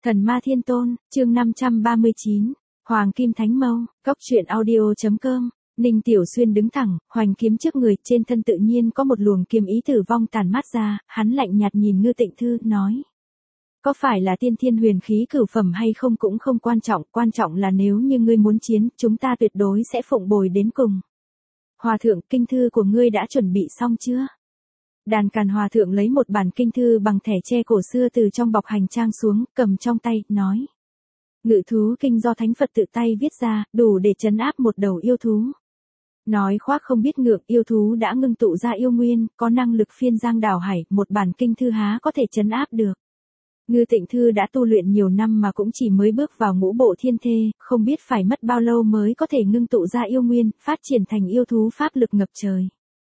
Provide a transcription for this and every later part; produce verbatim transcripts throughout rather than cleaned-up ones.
Thần ma thiên tôn, chương năm trăm ba mươi chín, Hoàng Kim Thánh Mâu, Cốc truyện audio.com. Ninh Tiểu Xuyên đứng thẳng, hoành kiếm trước người, trên thân tự nhiên có một luồng kiếm ý tử vong tàn mát ra, hắn lạnh nhạt nhìn Ngư Tịnh Thư, nói. Có phải là tiên thiên huyền khí cửu phẩm hay không cũng không quan trọng, quan trọng là nếu như ngươi muốn chiến, chúng ta tuyệt đối sẽ phụng bồi đến cùng. Hòa thượng, kinh thư của ngươi đã chuẩn bị xong chưa? Đàn Càn Hòa thượng lấy một bản kinh thư bằng thẻ tre cổ xưa từ trong bọc hành trang xuống, cầm trong tay, nói. Ngự thú kinh do Thánh Phật tự tay viết ra, đủ để trấn áp một đầu yêu thú. Nói khoác không biết ngượng, yêu thú đã ngưng tụ ra yêu nguyên, có năng lực phiên giang đảo hải, một bản kinh thư há có thể trấn áp được. Ngư Tịnh Thư đã tu luyện nhiều năm mà cũng chỉ mới bước vào ngũ bộ thiên thê, không biết phải mất bao lâu mới có thể ngưng tụ ra yêu nguyên, phát triển thành yêu thú pháp lực ngập trời.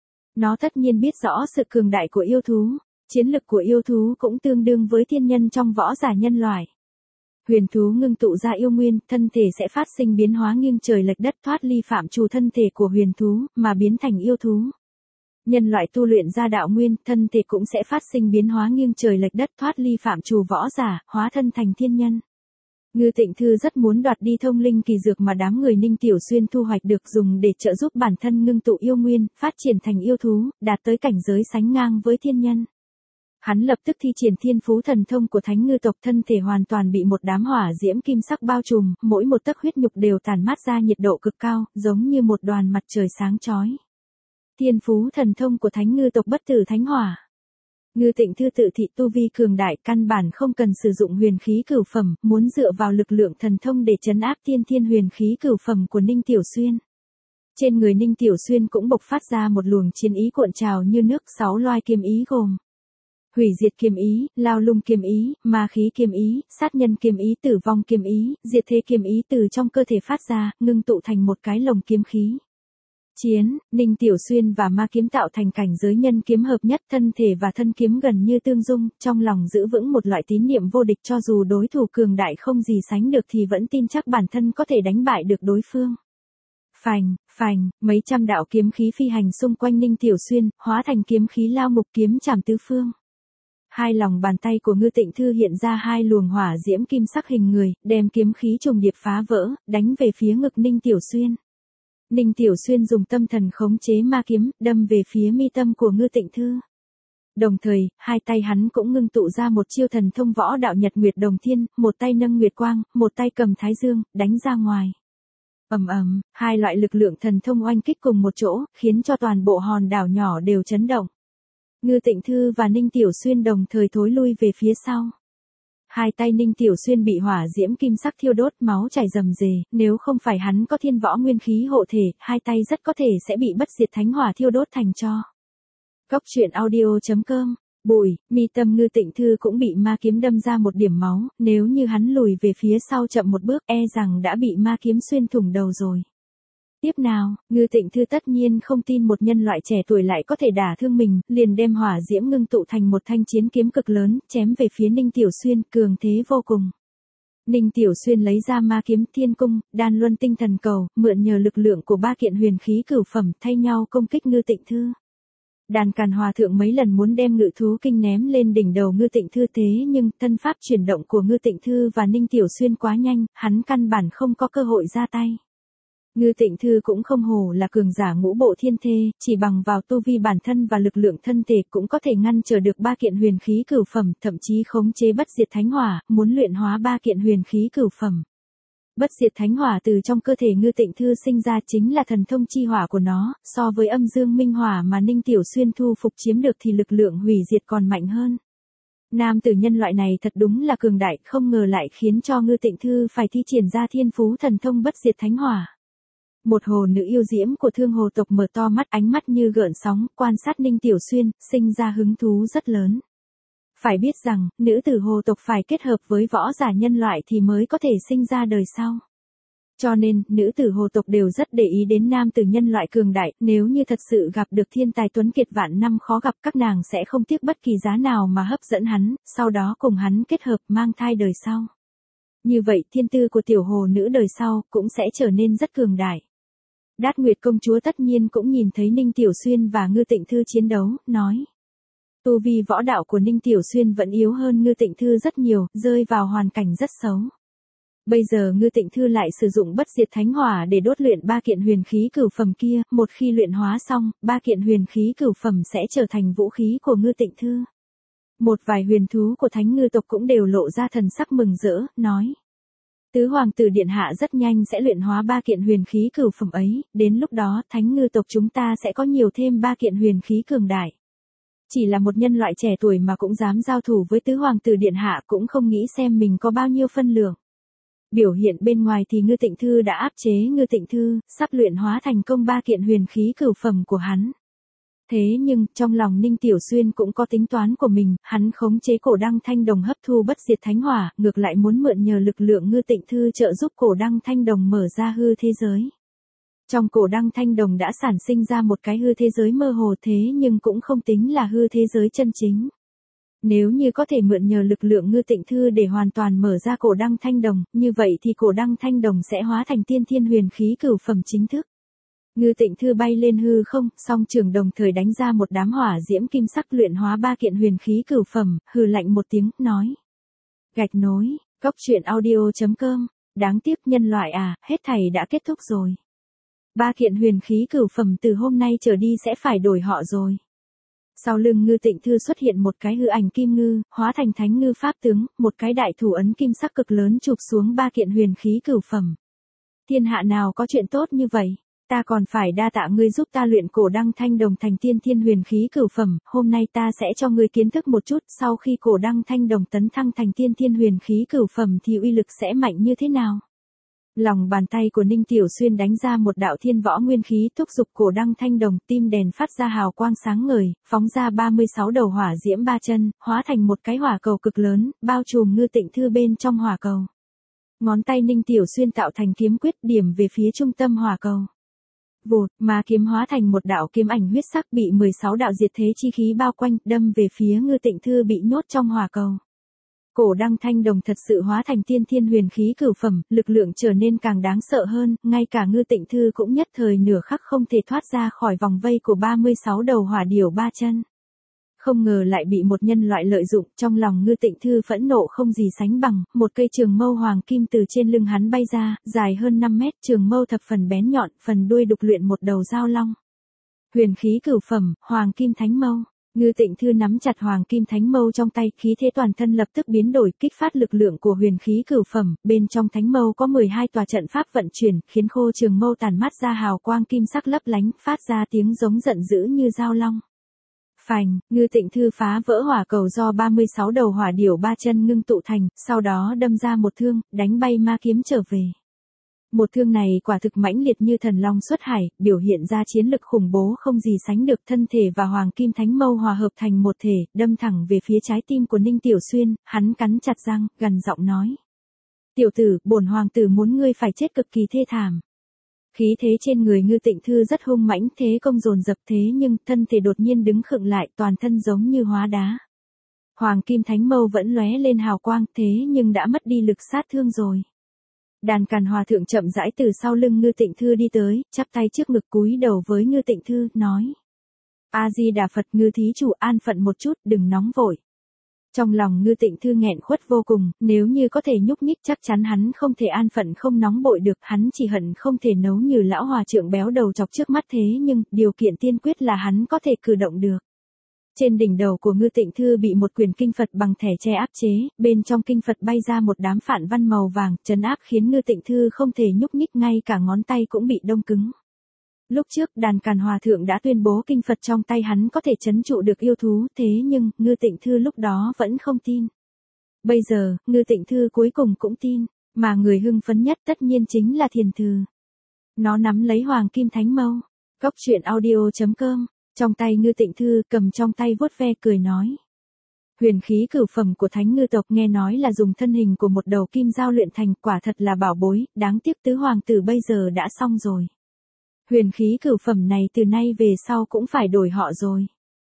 Nó tất nhiên biết rõ sự cường đại của yêu thú, chiến lực của yêu thú cũng tương đương với thiên nhân trong võ giả nhân loại. Huyền thú ngưng tụ ra yêu nguyên, thân thể sẽ phát sinh biến hóa nghiêng trời lệch đất, thoát ly phạm trù thân thể của huyền thú, mà biến thành yêu thú. Nhân loại tu luyện ra đạo nguyên, thân thể cũng sẽ phát sinh biến hóa nghiêng trời lệch đất, thoát ly phạm trù võ giả, hóa thân thành thiên nhân. Ngư Tịnh Thư rất muốn đoạt đi thông linh kỳ dược mà đám người Ninh Tiểu Xuyên thu hoạch được, dùng để trợ giúp bản thân ngưng tụ yêu nguyên, phát triển thành yêu thú, đạt tới cảnh giới sánh ngang với thiên nhân. Hắn lập tức thi triển thiên phú thần thông của Thánh Ngư tộc, thân thể hoàn toàn bị một đám hỏa diễm kim sắc bao trùm, mỗi một tấc huyết nhục đều tản mát ra nhiệt độ cực cao, giống như một đoàn mặt trời sáng chói. Thiên phú thần thông của Thánh Ngư tộc bất tử thánh hỏa. Ngư Tịnh Thư tự thị tu vi cường đại, căn bản không cần sử dụng huyền khí cửu phẩm, muốn dựa vào lực lượng thần thông để trấn áp tiên thiên huyền khí cửu phẩm của Ninh Tiểu Xuyên. Trên người Ninh Tiểu Xuyên cũng bộc phát ra một luồng chiến ý cuộn trào như nước, sáu loài kiếm ý gồm hủy diệt kiếm ý, lao lung kiếm ý, ma khí kiếm ý, sát nhân kiếm ý, tử vong kiếm ý, diệt thế kiếm ý từ trong cơ thể phát ra, ngưng tụ thành một cái lồng kiếm khí. Chiến, Ninh Tiểu Xuyên và ma kiếm tạo thành cảnh giới nhân kiếm hợp nhất, thân thể và thân kiếm gần như tương dung, trong lòng giữ vững một loại tín niệm vô địch, cho dù đối thủ cường đại không gì sánh được thì vẫn tin chắc bản thân có thể đánh bại được đối phương. Phành, phành, mấy trăm đạo kiếm khí phi hành xung quanh Ninh Tiểu Xuyên, hóa thành kiếm khí lao mục kiếm trảm tứ phương. Hai lòng bàn tay của Ngư Tịnh Thư hiện ra hai luồng hỏa diễm kim sắc hình người, đem kiếm khí trùng điệp phá vỡ, đánh về phía ngực Ninh Tiểu Xuyên. Ninh Tiểu Xuyên dùng tâm thần khống chế ma kiếm, đâm về phía mi tâm của Ngư Tịnh Thư. Đồng thời, hai tay hắn cũng ngưng tụ ra một chiêu thần thông võ đạo Nhật Nguyệt Đồng Thiên, một tay nâng nguyệt quang, một tay cầm thái dương, đánh ra ngoài. Ầm ầm, hai loại lực lượng thần thông oanh kích cùng một chỗ, khiến cho toàn bộ hòn đảo nhỏ đều chấn động. Ngư Tịnh Thư và Ninh Tiểu Xuyên đồng thời thối lui về phía sau. Hai tay Ninh Tiểu Xuyên bị hỏa diễm kim sắc thiêu đốt, máu chảy rầm rề, nếu không phải hắn có thiên võ nguyên khí hộ thể, hai tay rất có thể sẽ bị bất diệt thánh hỏa thiêu đốt thành tro. Cốc truyện audio.com. Bụi, mi tâm Ngư Tịnh Thư cũng bị ma kiếm đâm ra một điểm máu, nếu như hắn lùi về phía sau chậm một bước, e rằng đã bị ma kiếm xuyên thủng đầu rồi. Tiếp nào, Ngư Tịnh Thư tất nhiên không tin một nhân loại trẻ tuổi lại có thể đả thương mình, liền đem hỏa diễm ngưng tụ thành một thanh chiến kiếm cực lớn, chém về phía Ninh Tiểu Xuyên, cường thế vô cùng. Ninh Tiểu Xuyên lấy ra ma kiếm thiên cung, đan luân tinh thần cầu, mượn nhờ lực lượng của ba kiện huyền khí cửu phẩm, thay nhau công kích Ngư Tịnh Thư. Đàn Càn Hòa thượng mấy lần muốn đem ngự thú kinh ném lên đỉnh đầu Ngư Tịnh Thư, thế nhưng thân pháp chuyển động của Ngư Tịnh Thư và Ninh Tiểu Xuyên quá nhanh, hắn căn bản không có cơ hội ra tay. Ngư Tịnh Thư cũng không hổ là cường giả ngũ bộ thiên thê, chỉ bằng vào tu vi bản thân và lực lượng thân thể cũng có thể ngăn trở được ba kiện huyền khí cửu phẩm, thậm chí khống chế bất diệt thánh hỏa, muốn luyện hóa ba kiện huyền khí cửu phẩm. Bất diệt thánh hỏa từ trong cơ thể Ngư Tịnh Thư sinh ra chính là thần thông chi hỏa của nó, so với âm dương minh hỏa mà Ninh Tiểu Xuyên thu phục chiếm được thì lực lượng hủy diệt còn mạnh hơn. Nam tử nhân loại này thật đúng là cường đại, không ngờ lại khiến cho Ngư Tịnh Thư phải thi triển ra thiên phú thần thông bất diệt thánh hỏa. Một hồ nữ yêu diễm của Thương Hồ tộc mở to mắt, ánh mắt như gợn sóng, quan sát Ninh Tiểu Xuyên, sinh ra hứng thú rất lớn. Phải biết rằng, nữ tử hồ tộc phải kết hợp với võ giả nhân loại thì mới có thể sinh ra đời sau. Cho nên, nữ tử hồ tộc đều rất để ý đến nam tử nhân loại cường đại, nếu như thật sự gặp được thiên tài tuấn kiệt vạn năm khó gặp, các nàng sẽ không tiếc bất kỳ giá nào mà hấp dẫn hắn, sau đó cùng hắn kết hợp mang thai đời sau. Như vậy, thiên tư của tiểu hồ nữ đời sau cũng sẽ trở nên rất cường đại. Đát Nguyệt công chúa tất nhiên cũng nhìn thấy Ninh Tiểu Xuyên và Ngư Tịnh Thư chiến đấu, nói. Tu vi võ đạo của Ninh Tiểu Xuyên vẫn yếu hơn Ngư Tịnh Thư rất nhiều, rơi vào hoàn cảnh rất xấu. Bây giờ Ngư Tịnh Thư lại sử dụng bất diệt thánh hỏa để đốt luyện ba kiện huyền khí cửu phẩm kia, một khi luyện hóa xong, ba kiện huyền khí cửu phẩm sẽ trở thành vũ khí của Ngư Tịnh Thư. Một vài huyền thú của Thánh Ngư tộc cũng đều lộ ra thần sắc mừng rỡ, nói. Tứ hoàng tử điện hạ rất nhanh sẽ luyện hóa ba kiện huyền khí cửu phẩm ấy, đến lúc đó Thánh Ngư tộc chúng ta sẽ có nhiều thêm ba kiện huyền khí cường đại. Chỉ là một nhân loại trẻ tuổi mà cũng dám giao thủ với tứ hoàng tử điện hạ cũng không nghĩ xem mình có bao nhiêu phân lượng. Biểu hiện bên ngoài thì Ngư Tịnh Thư đã áp chế Ngư Tịnh Thư, sắp luyện hóa thành công ba kiện huyền khí cửu phẩm của hắn. Thế nhưng, trong lòng Ninh Tiểu Xuyên cũng có tính toán của mình, hắn khống chế cổ đăng thanh đồng hấp thu bất diệt thánh hỏa, ngược lại muốn mượn nhờ lực lượng Ngư Tịnh Thư trợ giúp cổ đăng thanh đồng mở ra hư thế giới. Trong cổ đăng thanh đồng đã sản sinh ra một cái hư thế giới mơ hồ thế nhưng cũng không tính là hư thế giới chân chính. Nếu như có thể mượn nhờ lực lượng Ngư Tịnh Thư để hoàn toàn mở ra cổ đăng thanh đồng, như vậy thì cổ đăng thanh đồng sẽ hóa thành tiên thiên huyền khí cửu phẩm chính thức. Ngư Tịnh Thư bay lên hư không, song trường đồng thời đánh ra một đám hỏa diễm kim sắc luyện hóa ba kiện huyền khí cửu phẩm, hừ lạnh một tiếng, nói. Gạch nối, cốc truyện audio chấm com, đáng tiếc nhân loại à, hết thảy đã kết thúc rồi. Ba kiện huyền khí cửu phẩm từ hôm nay trở đi sẽ phải đổi họ rồi. Sau lưng Ngư Tịnh Thư xuất hiện một cái hư ảnh kim ngư, hóa thành thánh ngư pháp tướng, một cái đại thủ ấn kim sắc cực lớn chụp xuống ba kiện huyền khí cửu phẩm. Thiên hạ nào có chuyện tốt như vậy? Ta còn phải đa tạ ngươi giúp ta luyện cổ đăng thanh đồng thành tiên thiên huyền khí cửu phẩm, hôm nay ta sẽ cho ngươi kiến thức một chút, sau khi cổ đăng thanh đồng tấn thăng thành tiên thiên huyền khí cửu phẩm thì uy lực sẽ mạnh như thế nào? Lòng bàn tay của Ninh Tiểu Xuyên đánh ra một đạo thiên võ nguyên khí thúc giục cổ đăng thanh đồng, tim đèn phát ra hào quang sáng ngời, phóng ra ba mươi sáu đầu hỏa diễm ba chân, hóa thành một cái hỏa cầu cực lớn, bao trùm Ngư Tịnh Thư bên trong hỏa cầu. Ngón tay Ninh Tiểu Xuyên tạo thành kiếm quyết điểm về phía trung tâm hỏa cầu. Vụt, mà kiếm hóa thành một đạo kiếm ảnh huyết sắc bị mười sáu đạo diệt thế chi khí bao quanh, đâm về phía Ngư Tịnh Thư bị nhốt trong hỏa cầu. Cổ đăng thanh đồng thật sự hóa thành tiên thiên huyền khí cửu phẩm, lực lượng trở nên càng đáng sợ hơn, ngay cả Ngư Tịnh Thư cũng nhất thời nửa khắc không thể thoát ra khỏi vòng vây của ba mươi sáu đầu hỏa điểu ba chân. Không ngờ lại bị một nhân loại lợi dụng, trong lòng Ngư Tịnh Thư phẫn nộ không gì sánh bằng, một cây trường mâu hoàng kim từ trên lưng hắn bay ra, dài hơn năm mét, trường mâu thập phần bén nhọn, phần đuôi đục luyện một đầu dao long. Huyền khí cửu phẩm, hoàng kim thánh mâu. Ngư Tịnh Thư nắm chặt hoàng kim thánh mâu trong tay, khí thế toàn thân lập tức biến đổi, kích phát lực lượng của huyền khí cửu phẩm, bên trong thánh mâu có mười hai tòa trận pháp vận chuyển, khiến khô trường mâu tàn mát ra hào quang kim sắc lấp lánh, phát ra tiếng giống giận dữ như dao long. Phành, Ngư Tịnh Thư phá vỡ hỏa cầu do ba mươi sáu đầu hỏa điểu ba chân ngưng tụ thành, sau đó đâm ra một thương, đánh bay ma kiếm trở về. Một thương này quả thực mãnh liệt như thần long xuất hải, biểu hiện ra chiến lực khủng bố không gì sánh được, thân thể và hoàng kim thánh mâu hòa hợp thành một thể, đâm thẳng về phía trái tim của Ninh Tiểu Xuyên, hắn cắn chặt răng, gần giọng nói. Tiểu tử, bổn hoàng tử muốn ngươi phải chết cực kỳ thê thảm. Khí thế trên người Ngư Tịnh Thư rất hung mãnh, thế công dồn dập, thế nhưng thân thể đột nhiên đứng khựng lại, toàn thân giống như hóa đá. Hoàng kim thánh mâu vẫn lóe lên hào quang, thế nhưng đã mất đi lực sát thương rồi. Đàn Càn Hòa thượng chậm rãi từ sau lưng Ngư Tịnh Thư đi tới, chắp tay trước ngực cúi đầu với Ngư Tịnh Thư, nói. A Di Đà Phật, Ngư thí chủ an phận một chút, đừng nóng vội. Trong lòng Ngư Tịnh Thư nghẹn khuất vô cùng, nếu như có thể nhúc nhích chắc chắn hắn không thể an phận không nóng vội được, hắn chỉ hận không thể nấu như lão hòa trượng béo đầu chọc trước mắt, thế nhưng, điều kiện tiên quyết là hắn có thể cử động được. Trên đỉnh đầu của Ngư Tịnh Thư bị một quyển kinh Phật bằng thẻ tre áp chế, bên trong kinh Phật bay ra một đám phản văn màu vàng, trấn áp khiến Ngư Tịnh Thư không thể nhúc nhích, ngay cả ngón tay cũng bị đông cứng. Lúc trước Đàn Càn Hòa thượng đã tuyên bố kinh Phật trong tay hắn có thể trấn trụ được yêu thú, thế nhưng, Ngư Tịnh Thư lúc đó vẫn không tin. Bây giờ, Ngư Tịnh Thư cuối cùng cũng tin, mà người hưng phấn nhất tất nhiên chính là Thiền Thư. Nó nắm lấy hoàng kim thánh mâu. Cốc truyện audio chấm com. Trong tay Ngư Tịnh Thư cầm trong tay vuốt ve cười nói. Huyền khí cửu phẩm của Thánh Ngư tộc nghe nói là dùng thân hình của một đầu kim dao luyện thành, quả thật là bảo bối, đáng tiếc tứ hoàng tử bây giờ đã xong rồi. Huyền khí cửu phẩm này từ nay về sau cũng phải đổi họ rồi.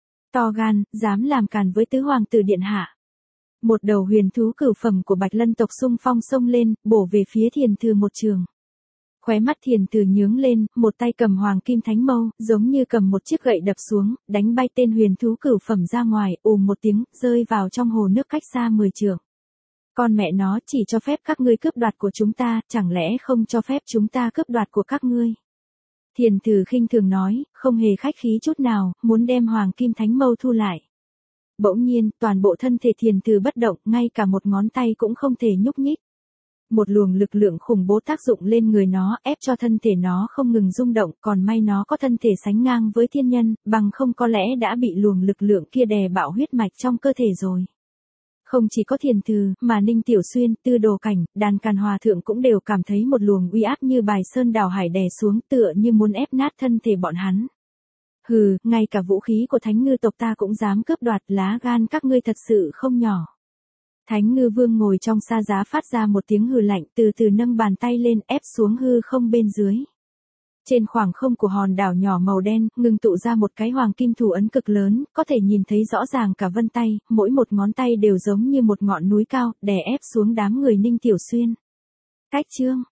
To gan, dám làm càn với tứ hoàng tử điện hạ. Một đầu huyền thú cửu phẩm của Bạch Lân tộc xung phong xông lên, bổ về phía Thiền Thư một trường. Khóe mắt Thiền Từ nhướng lên, một tay cầm hoàng kim thánh mâu, giống như cầm một chiếc gậy đập xuống, đánh bay tên huyền thú cửu phẩm ra ngoài, ùm một tiếng, rơi vào trong hồ nước cách xa mười trượng. Con mẹ nó, chỉ cho phép các ngươi cướp đoạt của chúng ta, chẳng lẽ không cho phép chúng ta cướp đoạt của các ngươi? Thiền Từ khinh thường nói, không hề khách khí chút nào, muốn đem hoàng kim thánh mâu thu lại. Bỗng nhiên, toàn bộ thân thể Thiền Từ bất động, ngay cả một ngón tay cũng không thể nhúc nhích. Một luồng lực lượng khủng bố tác dụng lên người nó, ép cho thân thể nó không ngừng rung động, còn may nó có thân thể sánh ngang với thiên nhân, bằng không có lẽ đã bị luồng lực lượng kia đè bạo huyết mạch trong cơ thể rồi. Không chỉ có Thiền Từ, mà Ninh Tiểu Xuyên, Tư Đồ Cảnh, Đàn Càn Hòa Thượng cũng đều cảm thấy một luồng uy áp như bài sơn đảo hải đè xuống, tựa như muốn ép nát thân thể bọn hắn. Hừ, ngay cả vũ khí của Thánh Ngư tộc ta cũng dám cướp đoạt, lá gan các ngươi thật sự không nhỏ. Thánh Ngư Vương ngồi trong sa giá phát ra một tiếng hừ lạnh, từ từ nâng bàn tay lên, ép xuống hư không bên dưới. Trên khoảng không của hòn đảo nhỏ màu đen, ngưng tụ ra một cái hoàng kim thủ ấn cực lớn, có thể nhìn thấy rõ ràng cả vân tay, mỗi một ngón tay đều giống như một ngọn núi cao, đè ép xuống đám người Ninh Tiểu Xuyên. Cách chương